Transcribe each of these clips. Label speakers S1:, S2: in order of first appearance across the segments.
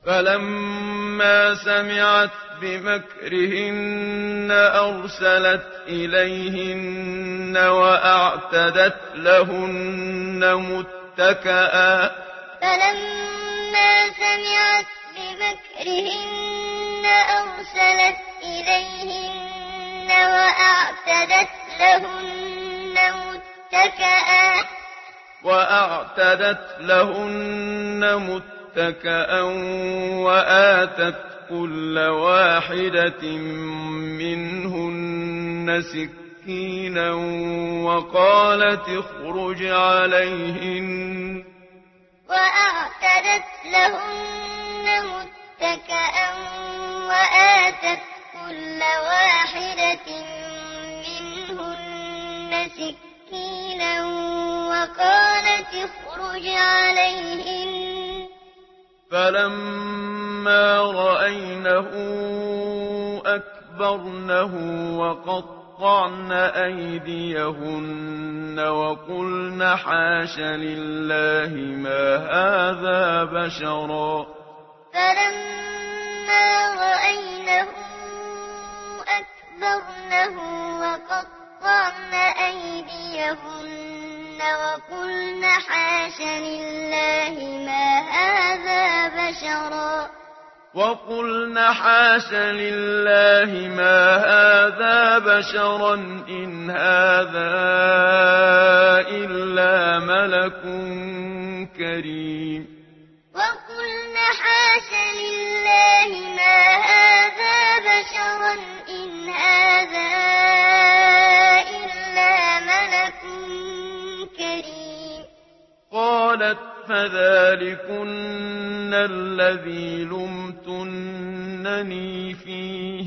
S1: فلما سمعت بمكرهن أرسلت إليهن وأعتدت لهن متكئا
S2: فلما سمعت بمكرهن أرسلت إليهن
S1: وأعتدت لهن متكأ وآتت كل واحدة منهن سكينا وقالت اخرج عليهن
S2: وأعتدت لهن متكأ وآتت كل واحدة منهن سكينا وقالت اخرج عليهن
S1: فلما رأينه أكبرنه وقطعن أيديهن وقلن حاش لله ما هذا بشرا
S2: فلما رأينه أكبرنه وقطعن أيديهن وقلن حاش لله ما هذا بشرا إن هذا إلا ملك كريم وقلن حاش لله ما هذا بشرا إن هذا إلا ملك كريم
S1: قالت فذلكن الذي لمتنني فيه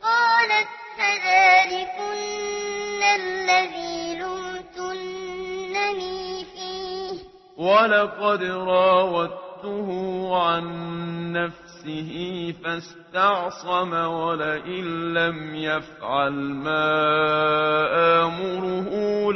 S1: ولقد راودته عن نفسه فاستعصم ولئن لم يفعل ما آمره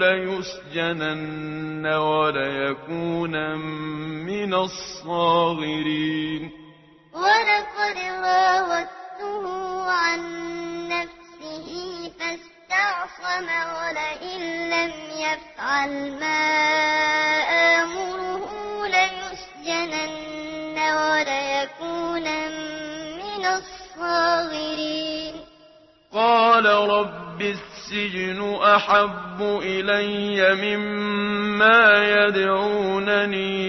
S1: ليسجنن وليكون من الصاغرين
S2: ولقد راودته عن نفسه فاستعصم ولئن لم يفعل ما آمره ليسجنن وليكون من الصاغرين
S1: قال رب السجن أحب إلي مما يدعونني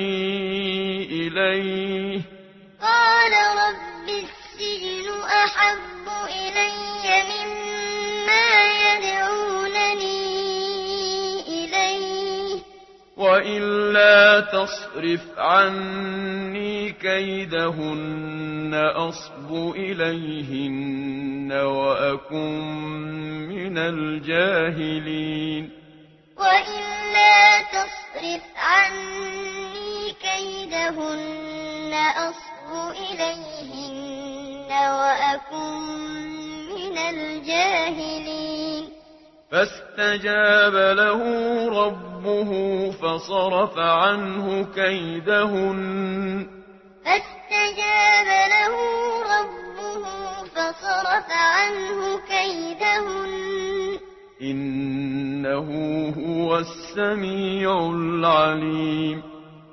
S1: إليه
S2: أحب إلي مما يدعونني إليه
S1: وإلا تصرف عني كيدهن أصب إليهن وأكن من الجاهلين
S2: وإلا تصرف عني كيدهن أصب إليهن وأكن من الجاهلين
S1: فاستجاب له ربه فصرف عنه كيدهن إنه هو السميع العليم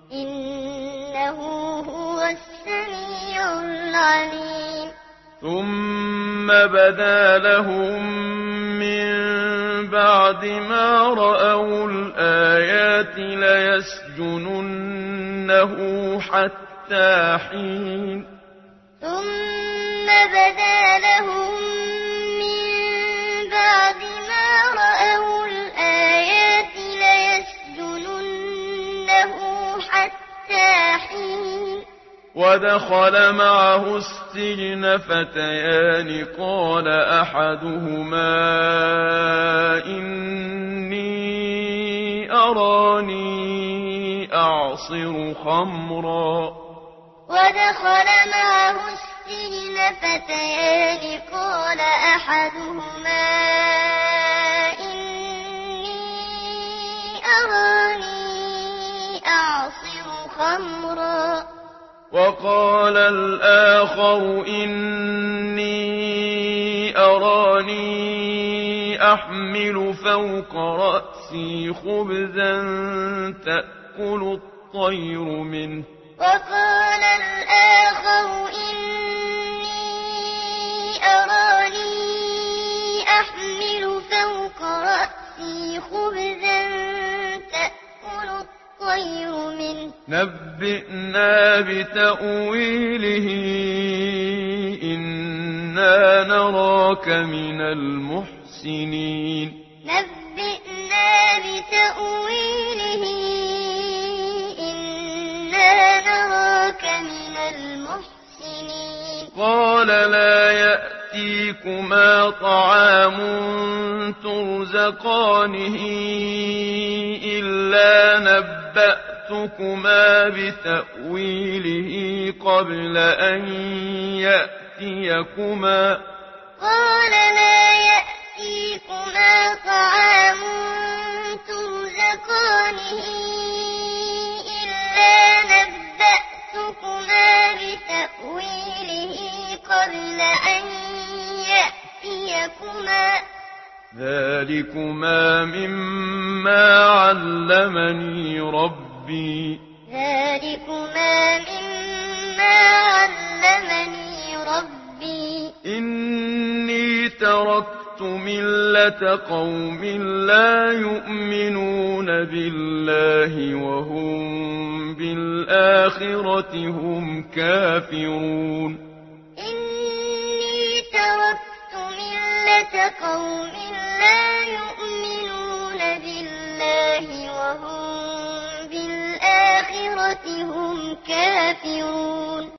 S1: ثم بدا لهم من بعد ما رأوا الآيات ليسجننه حتى حين
S2: ثم بدا لهم من بعد ما رأوا الآيات ليسجننه حتى حين
S1: ودخل معه السجن فتيان قال أحدهما إني أراني أعصر خمرا
S2: ودخل معه السجن فتيان قال أحدهما إني أراني أعصر خمرا
S1: وقال الآخر إني أراني أحمل فوق رأسي خبزا تأكل الطير منه
S2: وقال الآخر إني أراني أحمل فوق رأسي خبزا تأكل الطير منه
S1: نبئنا بتأويله إنا نراك من المحسنين
S2: نبئنا بتأويله إنا نراك من المحسنين
S1: قال لا يأتيكما طعام ترزقانه إلا نبأتكما بتأويله قبل أن يأتيكما
S2: قال لا يأتيكما طعام ترزقانه إلا نبأتكما بتأويله قبل أن يأتيكما
S1: ذلكما مما علمني ربي
S2: ذلكما مما علمني ربي
S1: إني تركت ملة قوم لا يؤمنون بالله وهم بالآخرة هم كافرون
S2: إني تركت ملة قوم لا يؤمنون بالله وهم بالآخرة هم كافرون